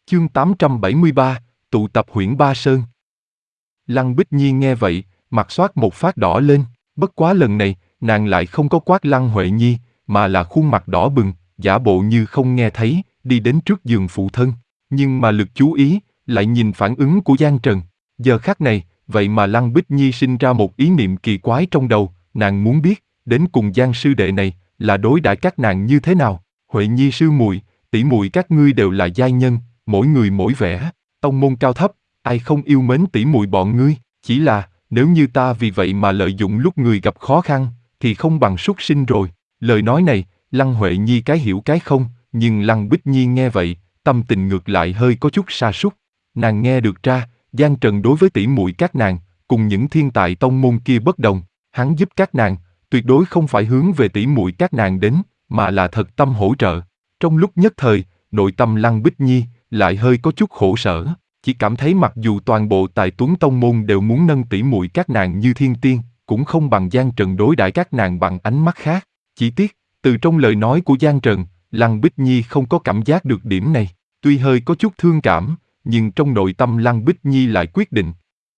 Chương 873, tụ tập Huyễn Ba Sơn. Lăng Bích Nhi nghe vậy, mặt xoát một phát đỏ lên, bất quá lần này, nàng lại không có quát Lăng Huệ Nhi, mà là khuôn mặt đỏ bừng, giả bộ như không nghe thấy, đi đến trước giường phụ thân. Nhưng mà lực chú ý, lại nhìn phản ứng của Giang Trần. Giờ khắc này, vậy mà Lăng Bích Nhi sinh ra một ý niệm kỳ quái trong đầu, nàng muốn biết, đến cùng Giang sư đệ này, là đối đãi các nàng như thế nào. Huệ Nhi sư muội, tỷ muội các ngươi đều là giai nhân, mỗi người mỗi vẻ, tông môn cao thấp, ai không yêu mến tỷ muội bọn ngươi, chỉ là, nếu như ta vì vậy mà lợi dụng lúc người gặp khó khăn, thì không bằng súc sinh rồi. Lời nói này, Lăng Huệ Nhi cái hiểu cái không, nhưng Lăng Bích Nhi nghe vậy, tâm tình ngược lại hơi có chút sa sút. Nàng nghe được ra, Giang Trần đối với tỷ muội các nàng, cùng những thiên tài tông môn kia bất đồng, hắn giúp các nàng, tuyệt đối không phải hướng về tỷ muội các nàng đến, mà là thật tâm hỗ trợ. Trong lúc nhất thời, nội tâm Lăng Bích Nhi lại hơi có chút khổ sở, chỉ cảm thấy mặc dù toàn bộ tài tuấn tông môn đều muốn nâng tỷ muội các nàng như thiên tiên, cũng không bằng Giang Trần đối đãi các nàng bằng ánh mắt khác. Chỉ tiếc, từ trong lời nói của Giang Trần, Lăng Bích Nhi không có cảm giác được điểm này. Tuy hơi có chút thương cảm, nhưng trong nội tâm Lăng Bích Nhi lại quyết định.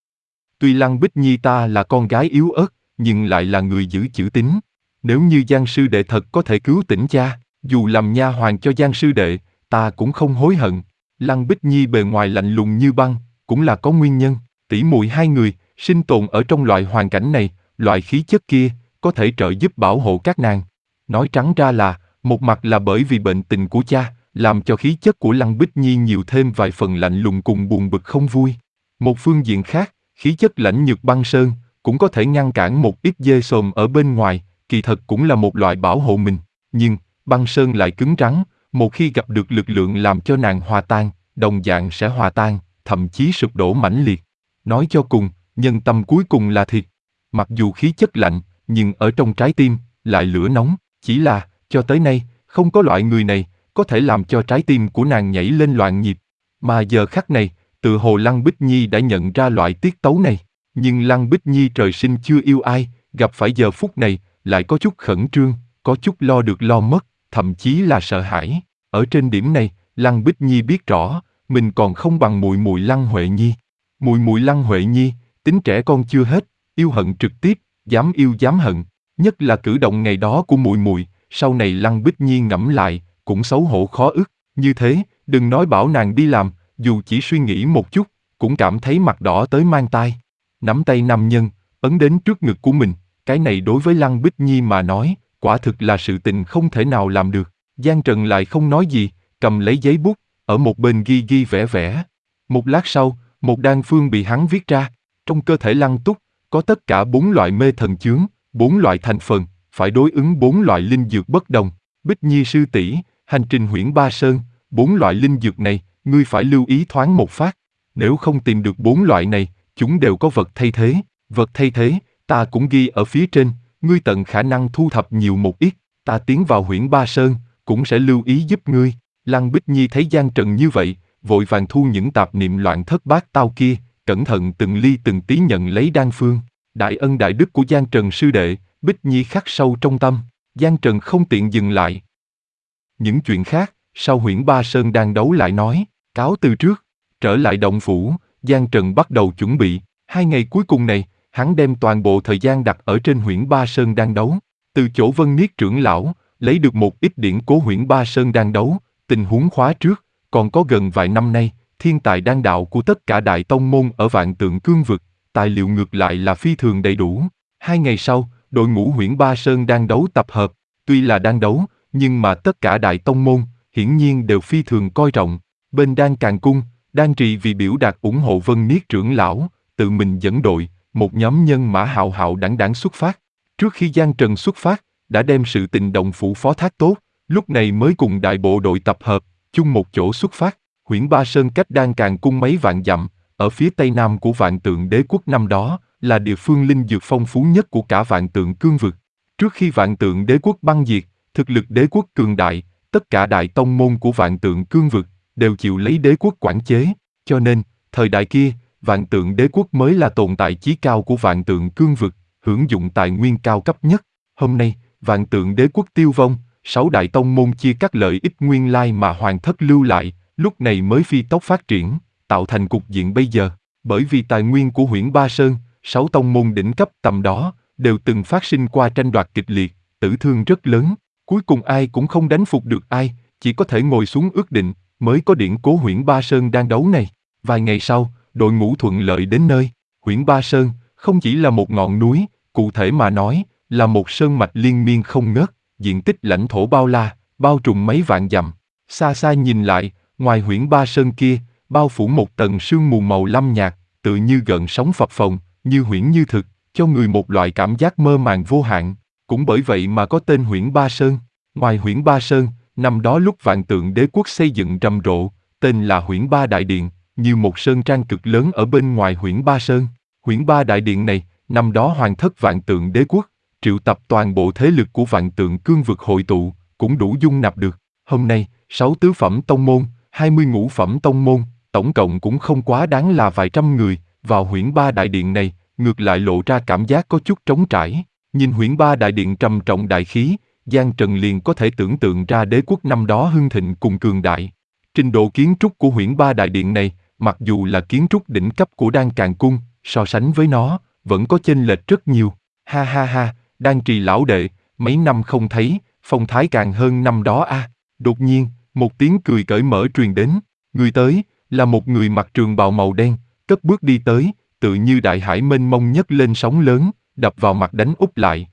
Tuy Lăng Bích Nhi ta là con gái yếu ớt, nhưng lại là người giữ chữ tín. Nếu như Giang sư đệ thật có thể cứu tỉnh cha, dù làm nha hoàn cho Giang sư đệ, ta cũng không hối hận. Lăng Bích Nhi bề ngoài lạnh lùng như băng, cũng là có nguyên nhân. Tỷ muội hai người, sinh tồn ở trong loại hoàn cảnh này, loại khí chất kia, có thể trợ giúp bảo hộ các nàng. Nói trắng ra là, một mặt là bởi vì bệnh tình của cha, làm cho khí chất của Lăng Bích Nhi nhiều thêm vài phần lạnh lùng cùng buồn bực không vui. Một phương diện khác, khí chất lãnh nhược băng sơn, cũng có thể ngăn cản một ít dê sồm ở bên ngoài, kỳ thật cũng là một loại bảo hộ mình. Nhưng, băng sơn lại cứng rắn, một khi gặp được lực lượng làm cho nàng hòa tan, đồng dạng sẽ hòa tan, thậm chí sụp đổ mãnh liệt. Nói cho cùng, nhân tâm cuối cùng là thịt. Mặc dù khí chất lạnh, nhưng ở trong trái tim, lại lửa nóng. Chỉ là, cho tới nay, không có loại người này, có thể làm cho trái tim của nàng nhảy lên loạn nhịp. Mà giờ khắc này, tự hồ Lăng Bích Nhi đã nhận ra loại tiết tấu này. Nhưng Lăng Bích Nhi trời sinh chưa yêu ai, gặp phải giờ phút này, lại có chút khẩn trương, có chút lo được lo mất, thậm chí là sợ hãi. Ở trên điểm này, Lăng Bích Nhi biết rõ, mình còn không bằng muội muội Lăng Huệ Nhi. Muội muội Lăng Huệ Nhi, tính trẻ con chưa hết, yêu hận trực tiếp, dám yêu dám hận, nhất là cử động ngày đó của muội muội, sau này Lăng Bích Nhi ngẫm lại, cũng xấu hổ khó ức. Như thế, đừng nói bảo nàng đi làm, dù chỉ suy nghĩ một chút, cũng cảm thấy mặt đỏ tới mang tai. Nắm tay nam nhân, ấn đến trước ngực của mình, cái này đối với Lăng Bích Nhi mà nói, quả thực là sự tình không thể nào làm được. Giang Trần lại không nói gì, cầm lấy giấy bút, ở một bên ghi ghi vẽ vẽ. Một lát sau, một đan phương bị hắn viết ra. Trong cơ thể Lăng Túc, có tất cả 4 loại mê thần chướng, 4 loại thành phần, phải đối ứng 4 loại linh dược bất đồng. Bích Nhi sư tỷ, hành trình Huyễn Ba Sơn, 4 loại linh dược này, ngươi phải lưu ý thoáng một phát. Nếu không tìm được 4 loại này, chúng đều có vật thay thế. Vật thay thế, ta cũng ghi ở phía trên, ngươi tận khả năng thu thập nhiều một ít, ta tiến vào Huyễn Ba Sơn, cũng sẽ lưu ý giúp ngươi. Lăng Bích Nhi thấy Giang Trần như vậy, vội vàng thu những tạp niệm loạn thất bát tao kia, cẩn thận từng ly từng tí nhận lấy đan phương. Đại ân đại đức của Giang Trần sư đệ, Bích Nhi khắc sâu trong tâm. Giang Trần không tiện dừng lại. Những chuyện khác, sau Huyễn Ba Sơn đang đấu lại nói, cáo từ trước. Trở lại động phủ, Giang Trần bắt đầu chuẩn bị. 2 ngày cuối cùng này, hắn đem toàn bộ thời gian đặt ở trên Huyễn Ba Sơn đang đấu. Từ chỗ Vân Niết trưởng lão, lấy được một ít điển cố Huyễn Ba Sơn đang đấu. Tình huống khóa trước, còn có gần vài năm nay, thiên tài đan đạo của tất cả đại tông môn ở Vạn Tượng Cương vực, tài liệu ngược lại là phi thường đầy đủ. 2 ngày sau, đội ngũ Huyễn Ba Sơn đang đấu tập hợp. Tuy là đang đấu, nhưng mà tất cả đại tông môn, hiển nhiên đều phi thường coi trọng. Bên Đan Càn Cung, Đan Trì vì biểu đạt ủng hộ Vân Niết trưởng lão, tự mình dẫn đội, một nhóm nhân mã hạo hạo đãng đãng xuất phát. Trước khi Giang Trần xuất phát, đã đem sự tình động phủ phó thác tốt, lúc này mới cùng đại bộ đội tập hợp, chung một chỗ xuất phát. Huyễn Ba Sơn cách Đan Càn Cung mấy vạn dặm, ở phía tây nam của Vạn Tượng Đế quốc năm đó, là địa phương linh dược phong phú nhất của cả Vạn Tượng Cương vực. Trước khi Vạn Tượng Đế quốc băng diệt, thực lực đế quốc cường đại, tất cả đại tông môn của Vạn Tượng Cương vực đều chịu lấy đế quốc quản chế, cho nên, thời đại kia, Vạn Tượng Đế quốc mới là tồn tại chí cao của Vạn Tượng Cương vực, hưởng dụng tài nguyên cao cấp nhất. Hôm nay, Vạn Tượng Đế quốc tiêu vong, 6 đại tông môn chia các lợi ích nguyên lai mà hoàng thất lưu lại, lúc này mới phi tốc phát triển, tạo thành cục diện bây giờ. Bởi vì tài nguyên của Huyễn Ba Sơn, 6 tông môn đỉnh cấp tầm đó, đều từng phát sinh qua tranh đoạt kịch liệt, tử thương rất lớn. Cuối cùng ai cũng không đánh phục được ai, chỉ có thể ngồi xuống ước định, mới có điển cố Huyễn Ba Sơn đang đấu này. Vài ngày sau, đội ngũ thuận lợi đến nơi. Huyễn Ba Sơn không chỉ là một ngọn núi, cụ thể mà nói, là một sơn mạch liên miên không ngớt, diện tích lãnh thổ bao la, bao trùm mấy vạn dặm. Xa xa nhìn lại, ngoài Huyễn Ba Sơn kia, bao phủ một tầng sương mù màu lam nhạt, tự như gợn sóng phập phồng, như huyễn như thực, cho người một loại cảm giác mơ màng vô hạn. Cũng bởi vậy mà có tên Huyễn Ba Sơn. Ngoài Huyễn Ba Sơn, năm đó lúc Vạn Tượng Đế quốc xây dựng rầm rộ, tên là Huyễn Ba Đại Điện, như một sơn trang cực lớn ở bên ngoài Huyễn Ba Sơn. Huyễn Ba Đại Điện này, năm đó hoàng thất Vạn Tượng Đế quốc, triệu tập toàn bộ thế lực của Vạn Tượng Cương vực hội tụ, cũng đủ dung nạp được. Hôm nay, 6 tứ phẩm tông môn, 20 ngũ phẩm tông môn, tổng cộng cũng không quá đáng là vài trăm người, vào Huyễn Ba Đại Điện này, ngược lại lộ ra cảm giác có chút trống trải. Nhìn Huyễn Ba Đại Điện trầm trọng đại khí, Giang Trần liền có thể tưởng tượng ra đế quốc năm đó hưng thịnh cùng cường đại. Trình độ kiến trúc của Huyễn Ba Đại Điện này, mặc dù là kiến trúc đỉnh cấp của Đan Càn Cung, so sánh với nó, vẫn có chênh lệch rất nhiều. Ha ha ha, Đan Trì lão đệ, mấy năm không thấy, phong thái càng hơn năm đó a. Đột nhiên, một tiếng cười cởi mở truyền đến, người tới, là một người mặc trường bào màu đen, cất bước đi tới, tự như đại hải mênh mông nhấc lên sóng lớn, đập vào mặt đánh úp lại.